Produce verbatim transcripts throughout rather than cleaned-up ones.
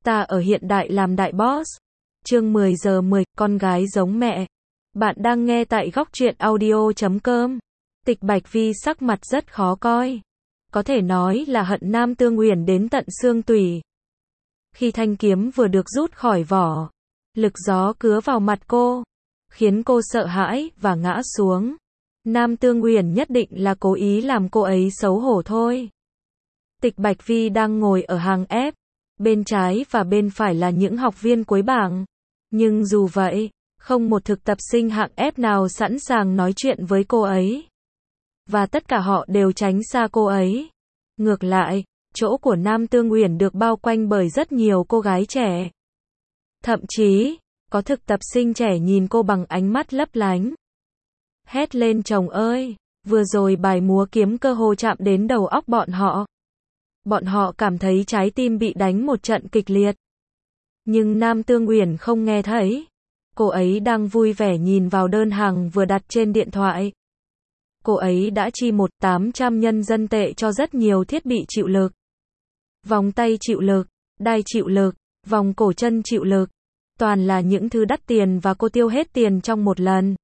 Ta ở hiện đại làm đại boss. Chương mười giờ mười, con gái giống mẹ. Bạn đang nghe tại góc truyện audio chấm com. Tịch Bạch Vi sắc mặt rất khó coi. Có thể nói là hận Nam Tương Uyển đến tận xương tủy. Khi thanh kiếm vừa được rút khỏi vỏ, lực gió cứa vào mặt cô, khiến cô sợ hãi và ngã xuống. Nam Tương Uyển nhất định là cố ý làm cô ấy xấu hổ thôi. Tịch Bạch Vi đang ngồi ở hàng ép, bên trái và bên phải là những học viên cuối bảng. Nhưng dù vậy, không một thực tập sinh hạng ép nào sẵn sàng nói chuyện với cô ấy. Và tất cả họ đều tránh xa cô ấy. Ngược lại, chỗ của Nam Tương Uyển được bao quanh bởi rất nhiều cô gái trẻ. Thậm chí, có thực tập sinh trẻ nhìn cô bằng ánh mắt lấp lánh. Hét lên chồng ơi, vừa rồi bài múa kiếm cơ hồ chạm đến đầu óc bọn họ. Bọn họ cảm thấy trái tim bị đánh một trận kịch liệt. Nhưng Nam Tương Uyển không nghe thấy. Cô ấy đang vui vẻ nhìn vào đơn hàng vừa đặt trên điện thoại. Cô ấy đã chi một nghìn tám trăm nhân dân tệ cho rất nhiều thiết bị chịu lực. Vòng tay chịu lực, đai chịu lực, vòng cổ chân chịu lực. Toàn là những thứ đắt tiền và cô tiêu hết tiền trong một lần.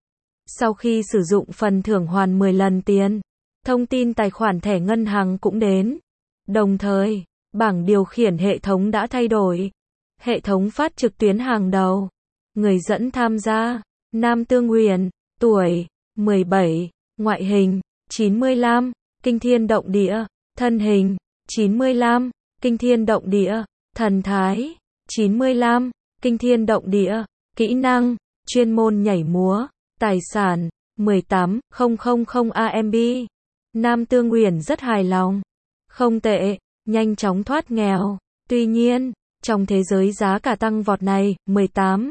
Sau khi sử dụng phần thưởng hoàn mười lần tiền, thông tin tài khoản thẻ ngân hàng cũng đến. Đồng thời, bảng điều khiển hệ thống đã thay đổi. Hệ thống phát trực tuyến hàng đầu. Người dẫn tham gia, Nam Tương Uyển, tuổi, mười bảy, ngoại hình, chín mươi lăm, kinh thiên động địa, thân hình, chín mươi lăm, kinh thiên động địa, thần thái, chín mươi lăm, kinh thiên động địa, kỹ năng, chuyên môn nhảy múa, tài sản, mười tám nghìn a em bê. Nam Tương Uyển rất hài lòng. Không tệ, nhanh chóng thoát nghèo. Tuy nhiên, trong thế giới giá cả tăng vọt này, mười tám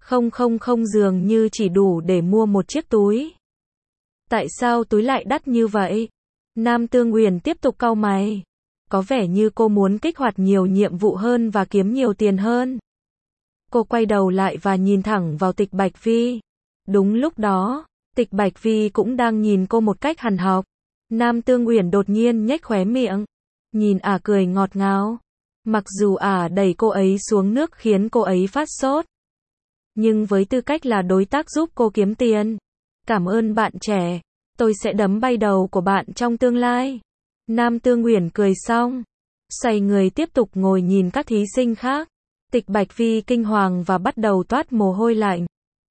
nghìn dường như chỉ đủ để mua một chiếc túi. Tại sao túi lại đắt như vậy? Nam Tương Uyển tiếp tục cau mày. Có vẻ như cô muốn kích hoạt nhiều nhiệm vụ hơn và kiếm nhiều tiền hơn. Cô quay đầu lại và nhìn thẳng vào Tịch Bạch Vi. Đúng lúc đó, Tịch Bạch Vi cũng đang nhìn cô một cách hằn học. Nam Tương Uyển đột nhiên nhếch khóe miệng. Nhìn ả à cười ngọt ngào. Mặc dù ả à đẩy cô ấy xuống nước khiến cô ấy phát sốt. Nhưng với tư cách là đối tác giúp cô kiếm tiền. Cảm ơn bạn trẻ. Tôi sẽ đấm bay đầu của bạn trong tương lai. Nam Tương Uyển cười xong. Xoay người tiếp tục ngồi nhìn các thí sinh khác. Tịch Bạch Vi kinh hoàng và bắt đầu toát mồ hôi lạnh.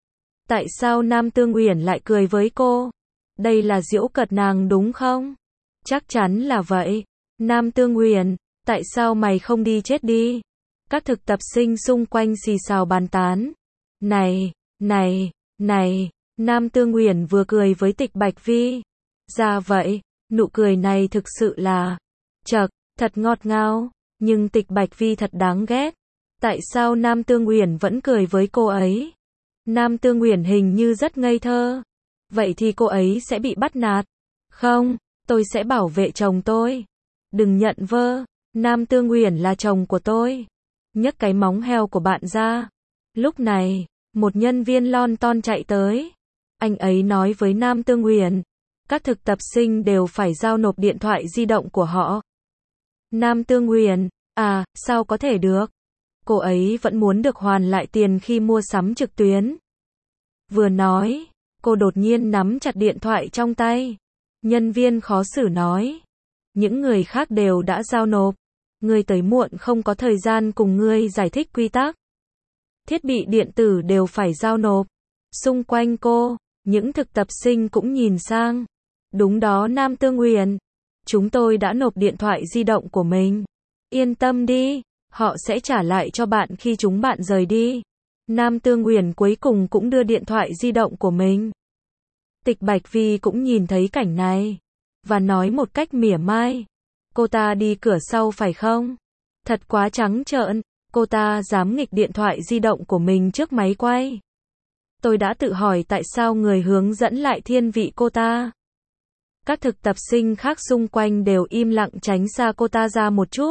Tại sao Nam Tương Uyển lại cười với cô? Đây là giễu cợt nàng đúng không? Chắc chắn là vậy. Nam Tương Uyển, tại sao mày không đi chết đi? Các thực tập sinh xung quanh xì xào bàn tán. Này, này, này, Nam Tương Uyển vừa cười với Tịch Bạch Vi. Ra vậy, nụ cười này thực sự là chậc, thật ngọt ngào, nhưng Tịch Bạch Vi thật đáng ghét. Tại sao Nam Tương Uyển vẫn cười với cô ấy? Nam Tương Uyển hình như rất ngây thơ. Vậy thì cô ấy sẽ bị bắt nạt. Không, tôi sẽ bảo vệ chồng tôi. Đừng nhận vơ, Nam Tương Uyển là chồng của tôi. Nhấc cái móng heo của bạn ra. Lúc này, một nhân viên lon ton chạy tới. Anh ấy nói với Nam Tương Uyển, các thực tập sinh đều phải giao nộp điện thoại di động của họ. Nam Tương Uyển, à, sao có thể được? Cô ấy vẫn muốn được hoàn lại tiền khi mua sắm trực tuyến. Vừa nói, cô đột nhiên nắm chặt điện thoại trong tay. Nhân viên khó xử nói, những người khác đều đã giao nộp. Ngươi tới muộn không có thời gian cùng ngươi giải thích quy tắc. Thiết bị điện tử đều phải giao nộp. Xung quanh cô, những thực tập sinh cũng nhìn sang. Đúng đó Nam Tương Uyển. Chúng tôi đã nộp điện thoại di động của mình. Yên tâm đi, họ sẽ trả lại cho bạn khi chúng bạn rời đi. Nam Tương Uyển cuối cùng cũng đưa điện thoại di động của mình. Tịch Bạch Vi cũng nhìn thấy cảnh này. Và nói một cách mỉa mai. Cô ta đi cửa sau phải không? Thật quá trắng trợn. Cô ta dám nghịch điện thoại di động của mình trước máy quay. Tôi đã tự hỏi tại sao người hướng dẫn lại thiên vị cô ta. Các thực tập sinh khác xung quanh đều im lặng tránh xa cô ta ra một chút.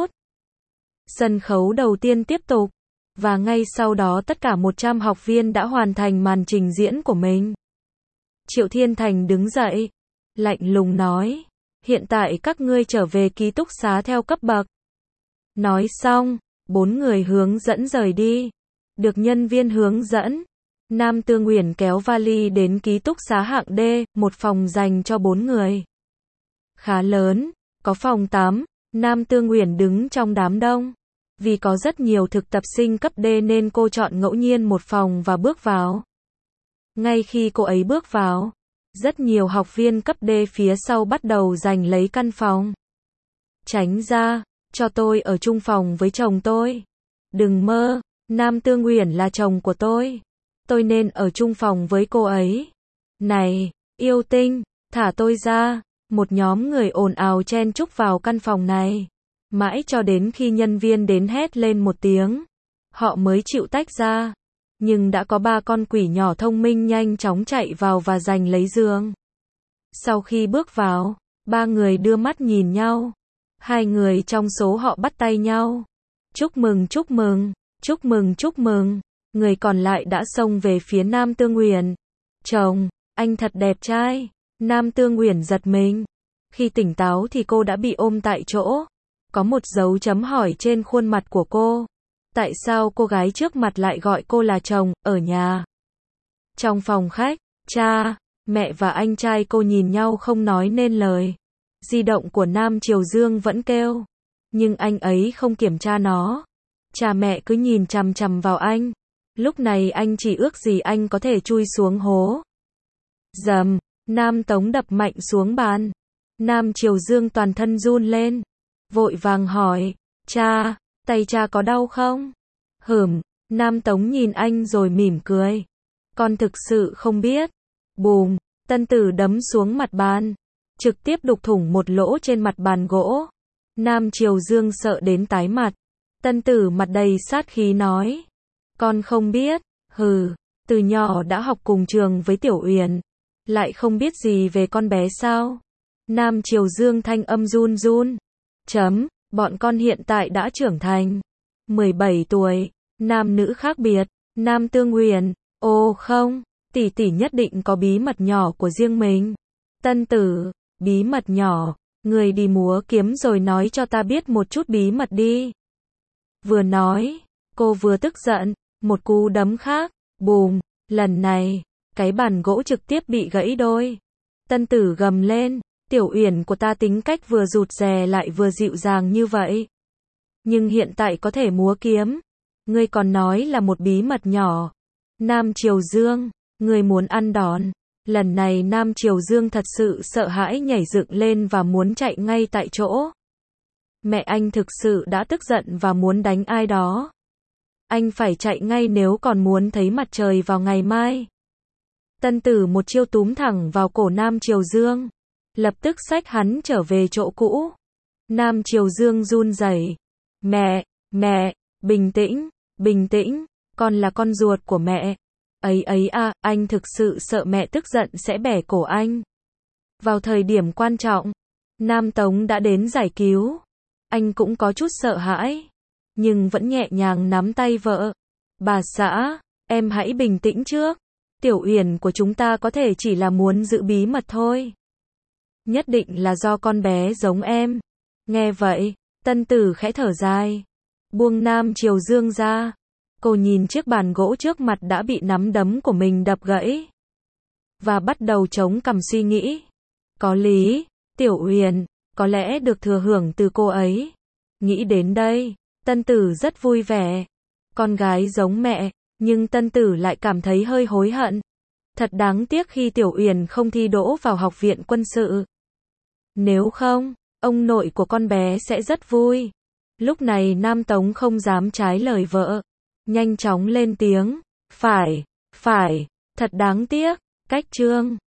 Sân khấu đầu tiên tiếp tục. Và ngay sau đó tất cả một trăm học viên đã hoàn thành màn trình diễn của mình. Triệu Thiên Thành đứng dậy. Lạnh lùng nói. Hiện tại các ngươi trở về ký túc xá theo cấp bậc. Nói xong, Bốn người hướng dẫn rời đi. Được nhân viên hướng dẫn, Nam Tương Uyển kéo vali đến ký túc xá hạng D, một phòng dành cho bốn người. Khá lớn, có phòng tắm, Nam Tương Uyển đứng trong đám đông. Vì có rất nhiều thực tập sinh cấp D nên cô chọn ngẫu nhiên một phòng và bước vào. Ngay khi cô ấy bước vào, rất nhiều học viên cấp D phía sau bắt đầu giành lấy căn phòng. Tránh ra, cho tôi ở chung phòng với chồng tôi. Đừng mơ, Nam Tương Uyển là chồng của tôi. Tôi nên ở chung phòng với cô ấy. Này, yêu tinh, thả tôi ra. Một nhóm người ồn ào chen chúc vào căn phòng này. Mãi cho đến khi nhân viên đến hét lên một tiếng, họ mới chịu tách ra. Nhưng đã có ba con quỷ nhỏ thông minh nhanh chóng chạy vào và giành lấy giường. Sau khi bước vào, ba người đưa mắt nhìn nhau. Hai người trong số họ bắt tay nhau. Chúc mừng, chúc mừng, chúc mừng, chúc mừng. Người còn lại đã xông về phía Nam Tương Uyển. Chồng, anh thật đẹp trai. Nam Tương Uyển giật mình. Khi tỉnh táo thì cô đã bị ôm tại chỗ. Có một dấu chấm hỏi trên khuôn mặt của cô. Tại sao cô gái trước mặt lại gọi cô là chồng, ở nhà? Trong phòng khách, cha, mẹ và anh trai cô nhìn nhau không nói nên lời. Di động của Nam Triều Dương vẫn kêu. Nhưng anh ấy không kiểm tra nó. Cha mẹ cứ nhìn chằm chằm vào anh. Lúc này anh chỉ ước gì anh có thể chui xuống hố. Dầm, Nam Tống đập mạnh xuống bàn. Nam Triều Dương toàn thân run lên. Vội vàng hỏi, cha, tay cha có đau không? Hửm, Nam Tống nhìn anh rồi mỉm cười. Con thực sự không biết. Bùm, Tân Tử đấm xuống mặt bàn. Trực tiếp đục thủng một lỗ trên mặt bàn gỗ. Nam Triều Dương sợ đến tái mặt. Tân Tử mặt đầy sát khí nói. Con không biết, hừ, từ nhỏ đã học cùng trường với Tiểu Uyển. Lại không biết gì về con bé sao? Nam Triều Dương thanh âm run run. Chấm, bọn con hiện tại đã trưởng thành. mười bảy tuổi, nam nữ khác biệt. Nam Tương Uyển, ô không, tỷ tỷ nhất định có bí mật nhỏ của riêng mình. Tân Tử, bí mật nhỏ, người đi múa kiếm rồi nói cho ta biết một chút bí mật đi. Vừa nói, cô vừa tức giận, một cú đấm khác, bùm, lần này, cái bàn gỗ trực tiếp bị gãy đôi. Tân Tử gầm lên, Tiểu Uyển của ta tính cách vừa rụt rè lại vừa dịu dàng như vậy. Nhưng hiện tại có thể múa kiếm. Ngươi còn nói là một bí mật nhỏ. Nam Triều Dương, ngươi muốn ăn đòn. Lần này Nam Triều Dương thật sự sợ hãi nhảy dựng lên và muốn chạy ngay tại chỗ. Mẹ anh thực sự đã tức giận và muốn đánh ai đó. Anh phải chạy ngay nếu còn muốn thấy mặt trời vào ngày mai. Tân Tử một chiêu túm thẳng vào cổ Nam Triều Dương. Lập tức xách hắn trở về chỗ cũ. Nam Triều Dương run rẩy. Mẹ, mẹ, bình tĩnh, bình tĩnh, con là con ruột của mẹ. Ấy ấy à, anh thực sự sợ mẹ tức giận sẽ bẻ cổ anh. Vào thời điểm quan trọng, Nam Tống đã đến giải cứu. Anh cũng có chút sợ hãi, nhưng vẫn nhẹ nhàng nắm tay vợ. Bà xã, em hãy bình tĩnh trước. Tiểu Uyển của chúng ta có thể chỉ là muốn giữ bí mật thôi. Nhất định là do con bé giống em. Nghe vậy, Tân Tử khẽ thở dài. Buông Nam Triều Dương ra. Cô nhìn chiếc bàn gỗ trước mặt đã bị nắm đấm của mình đập gãy. Và bắt đầu chống cằm suy nghĩ. Có lý, Tiểu Uyển, có lẽ được thừa hưởng từ cô ấy. Nghĩ đến đây, Tân Tử rất vui vẻ. Con gái giống mẹ, nhưng Tân Tử lại cảm thấy hơi hối hận. Thật đáng tiếc khi Tiểu Uyển không thi đỗ vào học viện quân sự. Nếu không, ông nội của con bé sẽ rất vui. Lúc này Nam Tống không dám trái lời vợ. Nhanh chóng lên tiếng. Phải, phải, thật đáng tiếc. Cách chương